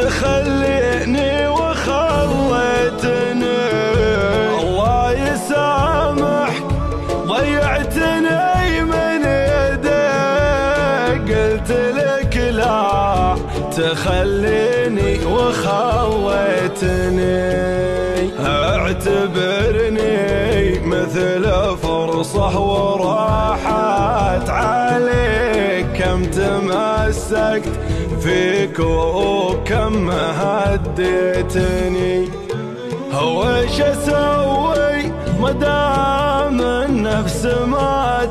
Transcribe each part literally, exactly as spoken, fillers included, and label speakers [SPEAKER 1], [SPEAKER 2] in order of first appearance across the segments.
[SPEAKER 1] تخليني وخليتني. الله يسامحك ضيعتني من يديك، قلت لك لا تخليني وخليتني. اعتبرني مثل فرصة وراحت عليك، كم تمسكت فيك وكم هديتني. وش اسوي مدام النفس ما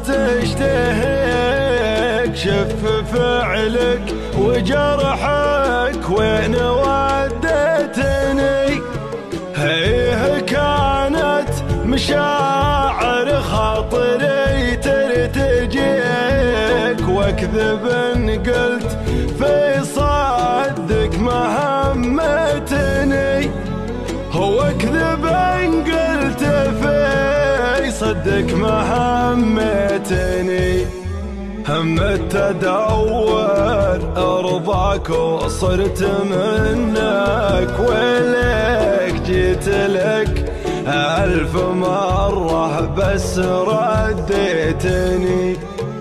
[SPEAKER 1] تشتهيك، شف فعلك وجرحك وين وديتني. هيه كانت مشاعر خاطري ترتجيك، واكذب ان قلت في صدق ما همتني. هو اكذب ان قلت في صدق ما همتني. همت ادور ارضاك وصرت منك، ولك جيت لك الف مرة بس رديتني.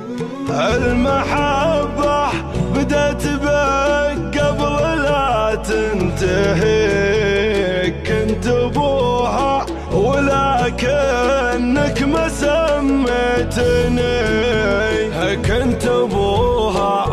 [SPEAKER 1] المحبة بدت بك قبل لا تنتهي، كنت ابوها ولكنك ما سميتني. كنت ابوها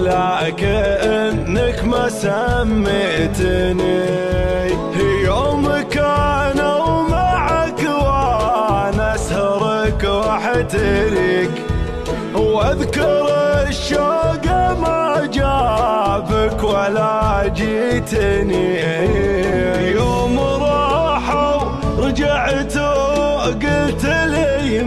[SPEAKER 1] ولكنك ما سميتني. يوم كانوا معك وانا اسهرك واحترك، واذكر الشوق ما جابك ولا جيتني. يوم راحوا رجعت وقلت لي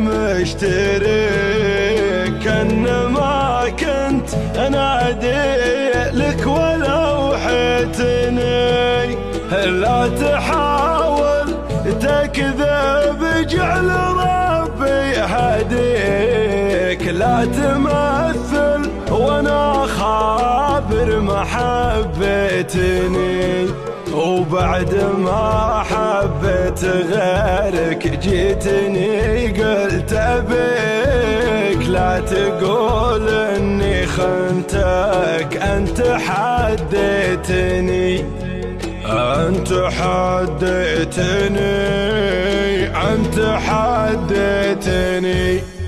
[SPEAKER 1] مشترك، انما كنت انادي لك ولو حيتني. لا تحاول تكذب جعل ربي هديك، لا تمثل وانا خابر ما حبيتني. وبعد ما حبيت غيرك جيتني قلت ابيك، لا تقول اني خنتك انت حديتني. انت حديتني انت حديتني.